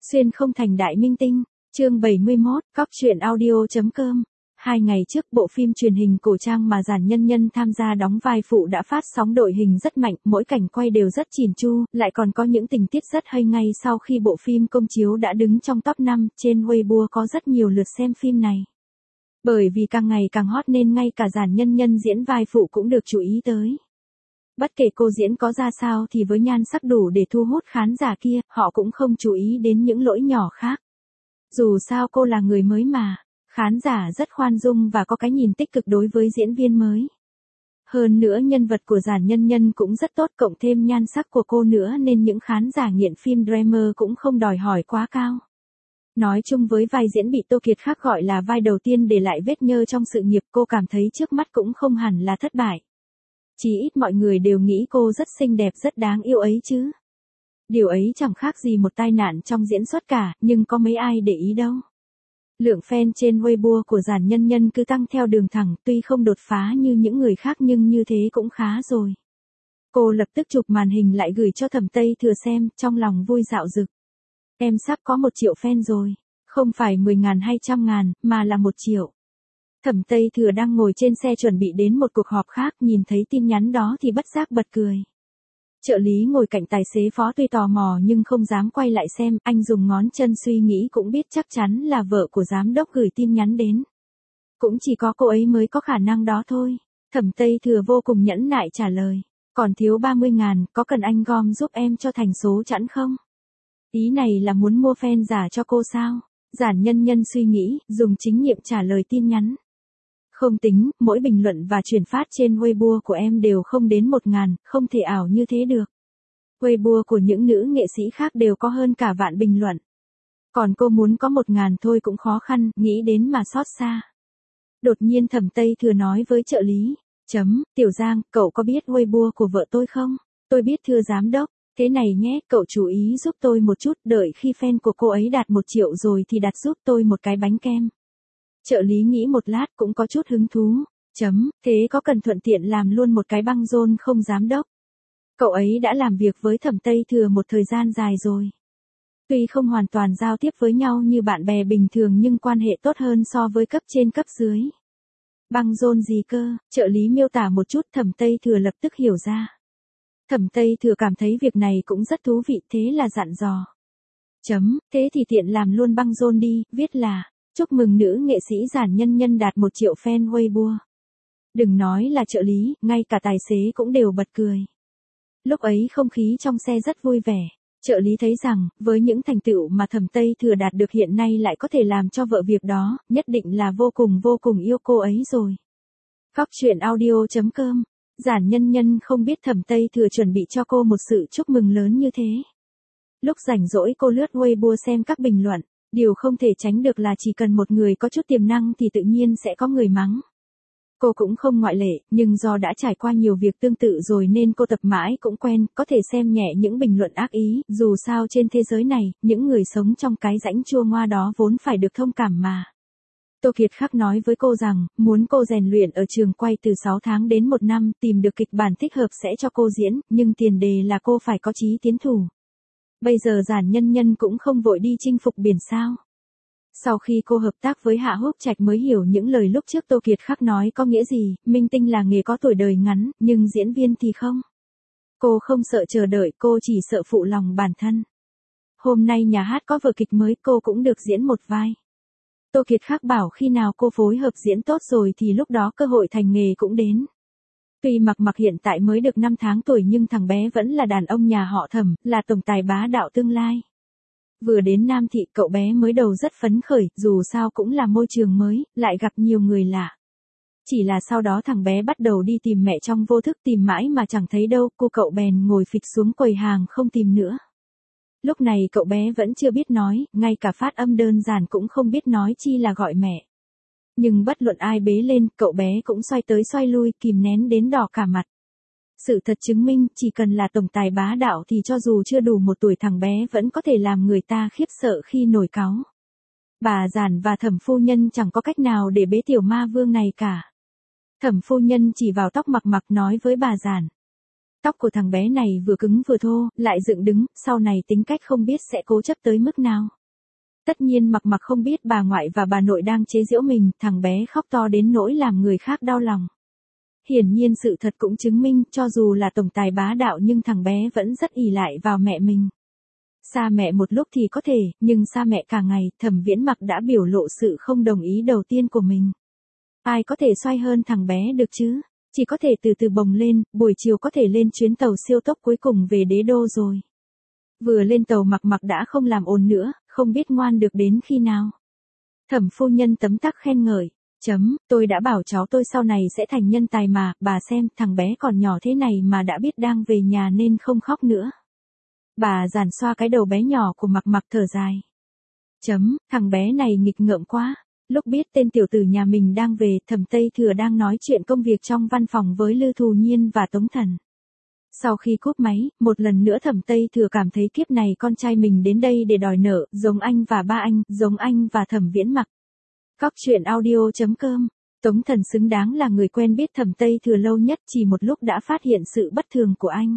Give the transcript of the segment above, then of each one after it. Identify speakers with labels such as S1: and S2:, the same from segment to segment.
S1: Xuyên không thành đại minh tinh, chương 71, cóc truyện audio.com. 2 ngày trước bộ phim truyền hình cổ trang mà Giản Nhân Nhân tham gia đóng vai phụ đã phát sóng đội hình rất mạnh, mỗi cảnh quay đều rất chỉn chu, lại còn có những tình tiết rất hay. Ngay sau khi bộ phim công chiếu đã đứng trong top 5, trên Weibo có rất nhiều lượt xem phim này. Bởi vì càng ngày càng hot nên ngay cả Giản Nhân Nhân diễn vai phụ cũng được chú ý tới. Bất kể cô diễn có ra sao thì với nhan sắc đủ để thu hút khán giả kia, họ cũng không chú ý đến những lỗi nhỏ khác. Dù sao cô là người mới mà, khán giả rất khoan dung và có cái nhìn tích cực đối với diễn viên mới. Hơn nữa nhân vật của Giản Nhân Nhân cũng rất tốt, cộng thêm nhan sắc của cô nữa nên những khán giả nghiện phim drama cũng không đòi hỏi quá cao. Nói chung với vai diễn bị Tô Kiệt Khắc gọi là vai đầu tiên để lại vết nhơ trong sự nghiệp, cô cảm thấy trước mắt cũng không hẳn là thất bại. Chỉ ít mọi người đều nghĩ cô rất xinh đẹp, rất đáng yêu ấy chứ. Điều ấy chẳng khác gì một tai nạn trong diễn xuất cả, nhưng có mấy ai để ý đâu. Lượng fan trên Weibo của Giản Nhân Nhân cứ tăng theo đường thẳng, tuy không đột phá như những người khác nhưng như thế cũng khá rồi. Cô lập tức chụp màn hình lại gửi cho Thẩm Tây Thừa xem, trong lòng vui dạo dực. Em sắp có 1 triệu fan rồi, không phải 10.000 hay 100.000, mà là 1 triệu. Thẩm Tây Thừa đang ngồi trên xe chuẩn bị đến một cuộc họp khác, nhìn thấy tin nhắn đó thì bất giác bật cười. Trợ lý ngồi cạnh tài xế phó tuy tò mò nhưng không dám quay lại xem, anh dùng ngón chân suy nghĩ cũng biết chắc chắn là vợ của giám đốc gửi tin nhắn đến. Cũng chỉ có cô ấy mới có khả năng đó thôi. Thẩm Tây Thừa vô cùng nhẫn nại trả lời. Còn thiếu 30.000, có cần anh gom giúp em cho thành số chẵn không? Ý này là muốn mua fan giả cho cô sao? Giản Nhân Nhân suy nghĩ, dùng chính nghiệm trả lời tin nhắn. Không tính, mỗi bình luận và chuyển phát trên Weibo của em đều không đến 1.000, không thể ảo như thế được. Weibo của những nữ nghệ sĩ khác đều có hơn cả vạn bình luận. Còn cô muốn có 1.000 thôi cũng khó khăn, nghĩ đến mà xót xa. Đột nhiên Thẩm Tây Thừa nói với trợ lý, Tiểu Giang, cậu có biết Weibo của vợ tôi không? Tôi biết thưa giám đốc, thế này nhé, cậu chú ý giúp tôi một chút, đợi khi fan của cô ấy đạt 1 triệu rồi thì đặt giúp tôi một cái bánh kem. Trợ lý nghĩ một lát cũng có chút hứng thú. Thế có cần thuận tiện làm luôn một cái băng rôn không giám đốc? Cậu ấy đã làm việc với Thẩm Tây Thừa một thời gian dài rồi. Tuy không hoàn toàn giao tiếp với nhau như bạn bè bình thường nhưng quan hệ tốt hơn so với cấp trên cấp dưới. Băng rôn gì cơ? Trợ lý miêu tả một chút, Thẩm Tây Thừa lập tức hiểu ra. Thẩm Tây Thừa cảm thấy việc này cũng rất thú vị, thế là dặn dò. Thế thì tiện làm luôn băng rôn đi, viết là chúc mừng nữ nghệ sĩ Giản Nhân Nhân đạt 1 triệu fan Weibo. Đừng nói là trợ lý, ngay cả tài xế cũng đều bật cười. Lúc ấy không khí trong xe rất vui vẻ. Trợ lý thấy rằng, với những thành tựu mà Thẩm Tây Thừa đạt được hiện nay lại có thể làm cho vợ việc đó, nhất định là vô cùng yêu cô ấy rồi. Cóc truyện audio.com. Giản Nhân Nhân không biết Thẩm Tây Thừa chuẩn bị cho cô một sự chúc mừng lớn như thế. Lúc rảnh rỗi cô lướt Weibo xem các bình luận. Điều không thể tránh được là chỉ cần một người có chút tiềm năng thì tự nhiên sẽ có người mắng. Cô cũng không ngoại lệ, nhưng do đã trải qua nhiều việc tương tự rồi nên cô tập mãi cũng quen, có thể xem nhẹ những bình luận ác ý, dù sao trên thế giới này, những người sống trong cái rãnh chua ngoa đó vốn phải được thông cảm mà. Tô Kiệt Khắc nói với cô rằng, muốn cô rèn luyện ở trường quay từ 6 tháng đến 1 năm, tìm được kịch bản thích hợp sẽ cho cô diễn, nhưng tiền đề là cô phải có chí tiến thủ. Bây giờ Giản Nhân Nhân cũng không vội đi chinh phục biển sao. Sau khi cô hợp tác với Hạ Húc Trạch mới hiểu những lời lúc trước Tô Kiệt Khắc nói có nghĩa gì, minh tinh là nghề có tuổi đời ngắn, nhưng diễn viên thì không. Cô không sợ chờ đợi, cô chỉ sợ phụ lòng bản thân. Hôm nay nhà hát có vở kịch mới, cô cũng được diễn một vai. Tô Kiệt Khắc bảo khi nào cô phối hợp diễn tốt rồi thì lúc đó cơ hội thành nghề cũng đến. Tuy Mặc hiện tại mới được 5 tháng tuổi nhưng thằng bé vẫn là đàn ông nhà họ Thẩm, là tổng tài bá đạo tương lai. Vừa đến Nam Thị cậu bé mới đầu rất phấn khởi, dù sao cũng là môi trường mới, lại gặp nhiều người lạ. Chỉ là sau đó thằng bé bắt đầu đi tìm mẹ trong vô thức, tìm mãi mà chẳng thấy đâu, cậu bèn ngồi phịch xuống quầy hàng không tìm nữa. Lúc này cậu bé vẫn chưa biết nói, ngay cả phát âm đơn giản cũng không biết nói chi là gọi mẹ. Nhưng bất luận ai bế lên, cậu bé cũng xoay tới xoay lui, kìm nén đến đỏ cả mặt. Sự thật chứng minh, chỉ cần là tổng tài bá đạo thì cho dù chưa đủ 1 tuổi thằng bé vẫn có thể làm người ta khiếp sợ khi nổi cáu. Bà Giản và Thẩm phu nhân chẳng có cách nào để bế tiểu ma vương này cả. Thẩm phu nhân chỉ vào tóc Mặc nói với bà Giản. Tóc của thằng bé này vừa cứng vừa thô, lại dựng đứng, sau này tính cách không biết sẽ cố chấp tới mức nào. Tất nhiên Mặc không biết bà ngoại và bà nội đang chế giễu mình, thằng bé khóc to đến nỗi làm người khác đau lòng. Hiển nhiên sự thật cũng chứng minh, cho dù là tổng tài bá đạo nhưng thằng bé vẫn rất ỷ lại vào mẹ mình. Xa mẹ một lúc thì có thể, nhưng xa mẹ cả ngày, Thẩm Viễn Mặc đã biểu lộ sự không đồng ý đầu tiên của mình. Ai có thể xoay hơn thằng bé được chứ? Chỉ có thể từ từ bồng lên, buổi chiều có thể lên chuyến tàu siêu tốc cuối cùng về đế đô rồi. Vừa lên tàu Mặc đã không làm ồn nữa, không biết ngoan được đến khi nào. Thẩm phu nhân tấm tắc khen ngợi. Tôi đã bảo cháu tôi sau này sẽ thành nhân tài mà, bà xem, thằng bé còn nhỏ thế này mà đã biết đang về nhà nên không khóc nữa. Bà giàn xoa cái đầu bé nhỏ của Mặc thở dài. Thằng bé này nghịch ngợm quá. Lúc biết tên tiểu tử nhà mình đang về, Thẩm Tây Thừa đang nói chuyện công việc trong văn phòng với Lư Thù Nhiên và Tống Thần. Sau khi cúp máy, một lần nữa Thẩm Tây Thừa cảm thấy kiếp này con trai mình đến đây để đòi nợ, giống anh và ba anh, giống anh và Thẩm Viễn Mặc. Cóc truyện audio.com. Tống Thần xứng đáng là người quen biết Thẩm Tây Thừa lâu nhất, chỉ một lúc đã phát hiện sự bất thường của anh.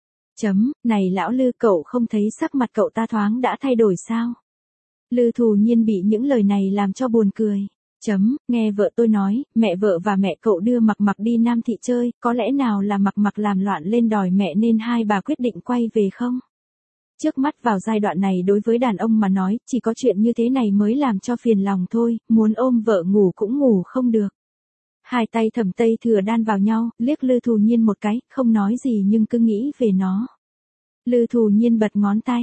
S1: Này lão Lư, cậu không thấy sắc mặt cậu ta thoáng đã thay đổi sao? Lư Thù Nhiên bị những lời này làm cho buồn cười. Nghe vợ tôi nói, mẹ vợ và mẹ cậu đưa Mặc đi Nam Thị chơi, có lẽ nào là Mặc làm loạn lên đòi mẹ nên hai bà quyết định quay về không? Trước mắt vào giai đoạn này đối với đàn ông mà nói, chỉ có chuyện như thế này mới làm cho phiền lòng thôi, muốn ôm vợ ngủ cũng ngủ không được. Hai tay Thẩm Tây Thừa đan vào nhau, liếc Lư Thù Nhiên một cái, không nói gì nhưng cứ nghĩ về nó. Lư Thù Nhiên bật ngón tay.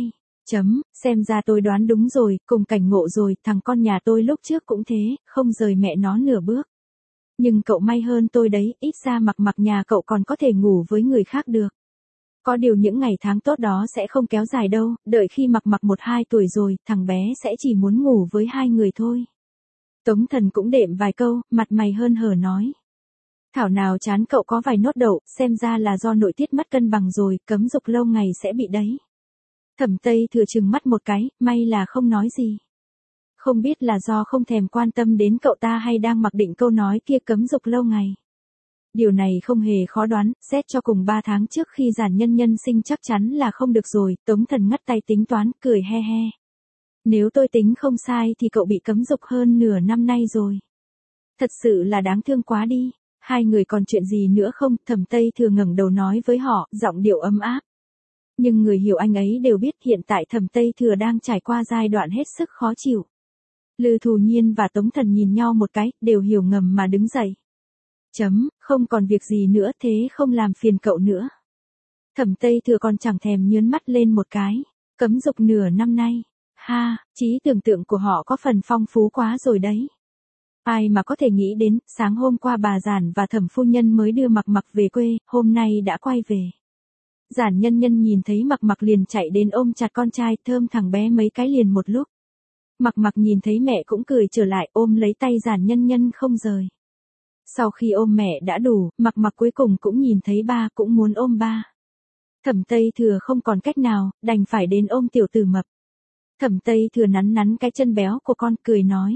S1: Xem ra tôi đoán đúng rồi, cùng cảnh ngộ rồi, thằng con nhà tôi lúc trước cũng thế, không rời mẹ nó nửa bước. Nhưng cậu may hơn tôi đấy, ít ra Mặc nhà cậu còn có thể ngủ với người khác được. Có điều những ngày tháng tốt đó sẽ không kéo dài đâu, đợi khi Mặc 1-2 tuổi rồi, thằng bé sẽ chỉ muốn ngủ với hai người thôi. Tống Thần cũng đệm vài câu, mặt mày hớn hở nói. Thảo nào chán cậu có vài nốt đậu, xem ra là do nội tiết mất cân bằng rồi, cấm dục lâu ngày sẽ bị đấy. Thẩm Tây Thừa trừng mắt một cái, may là không nói gì. Không biết là do không thèm quan tâm đến cậu ta hay đang mặc định câu nói kia cấm dục lâu ngày. Điều này không hề khó đoán, xét cho cùng 3 tháng trước khi Giản Nhân sinh chắc chắn là không được rồi, Tống Thần ngắt tay tính toán, cười he he. Nếu tôi tính không sai thì cậu bị cấm dục hơn nửa năm nay rồi. Thật sự là đáng thương quá đi, hai người còn chuyện gì nữa không? Thẩm Tây Thừa ngẩng đầu nói với họ, giọng điệu ấm áp. Nhưng người hiểu anh ấy đều biết hiện tại Thẩm Tây Thừa đang trải qua giai đoạn hết sức khó chịu. Lư Thù Nhiên và Tống Thần nhìn nhau một cái, đều hiểu ngầm mà đứng dậy. Không còn việc gì nữa thế không làm phiền cậu nữa. Thẩm Tây Thừa còn chẳng thèm nhớn mắt lên một cái. Cấm dục nửa năm nay. Ha, trí tưởng tượng của họ có phần phong phú quá rồi đấy. Ai mà có thể nghĩ đến, sáng hôm qua bà Giản và Thẩm phu nhân mới đưa Mặc về quê, hôm nay đã quay về. Giản Nhân nhìn thấy Mặc liền chạy đến ôm chặt con trai, thơm thằng bé mấy cái liền một lúc. Mặc nhìn thấy mẹ cũng cười trở lại, ôm lấy tay Giản Nhân không rời. Sau khi ôm mẹ đã đủ, Mặc cuối cùng cũng nhìn thấy ba, cũng muốn ôm ba. Thẩm Tây Thừa không còn cách nào, đành phải đến ôm tiểu tử mập. Thẩm Tây Thừa nắn cái chân béo của con, cười nói.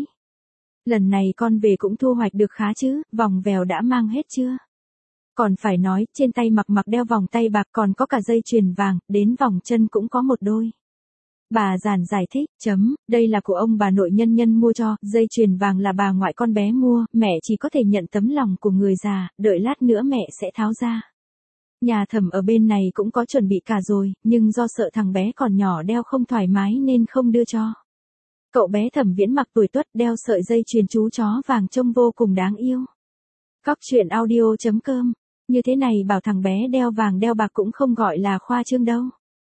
S1: Lần này con về cũng thu hoạch được khá chứ, vòng vèo đã mang hết chưa? Còn phải nói, trên tay Mặc đeo vòng tay bạc, còn có cả dây chuyền vàng, đến vòng chân cũng có một đôi. Bà Giản giải thích, đây là của ông bà nội Nhân mua cho, dây chuyền vàng là bà ngoại con bé mua, mẹ chỉ có thể nhận tấm lòng của người già, đợi lát nữa mẹ sẽ tháo ra. Nhà Thẩm ở bên này cũng có chuẩn bị cả rồi, nhưng do sợ thằng bé còn nhỏ đeo không thoải mái nên không đưa cho. Cậu bé Thẩm Viễn Mặc tuổi tuất đeo sợi dây chuyền chú chó vàng trông vô cùng đáng yêu. Cóc truyện audio.com. Như thế này bảo thằng bé đeo vàng đeo bạc cũng không gọi là khoa trương đâu.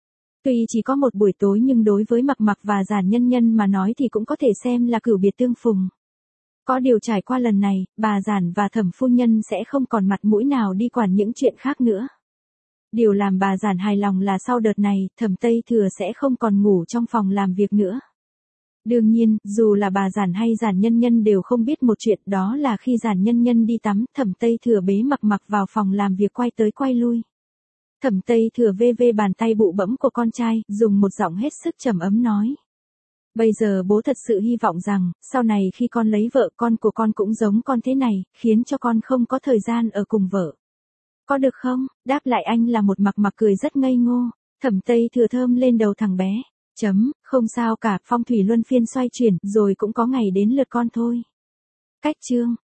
S1: Tuy chỉ có một buổi tối nhưng đối với Mặc và Giản Nhân mà nói thì cũng có thể xem là cửu biệt tương phùng. Có điều trải qua lần này, bà Giản và Thẩm phu nhân sẽ không còn mặt mũi nào đi quản những chuyện khác nữa. Điều làm bà Giản hài lòng là sau đợt này, Thẩm Tây Thừa sẽ không còn ngủ trong phòng làm việc nữa. Đương nhiên, dù là bà Giản hay Giản Nhân đều không biết một chuyện, đó là khi Giản Nhân đi tắm, Thẩm Tây Thừa bế Mặc vào phòng làm việc quay tới quay lui. Thẩm Tây Thừa vê bàn tay bụ bẫm của con trai, dùng một giọng hết sức trầm ấm nói. Bây giờ bố thật sự hy vọng rằng, sau này khi con lấy vợ, con của con cũng giống con thế này, khiến cho con không có thời gian ở cùng vợ. Có được không? Đáp lại anh là một mặc mặc cười rất ngây ngô. Thẩm Tây Thừa thơm lên đầu thằng bé. Không sao cả, phong thủy luân phiên xoay chuyển, rồi cũng có ngày đến lượt con thôi. Cách chương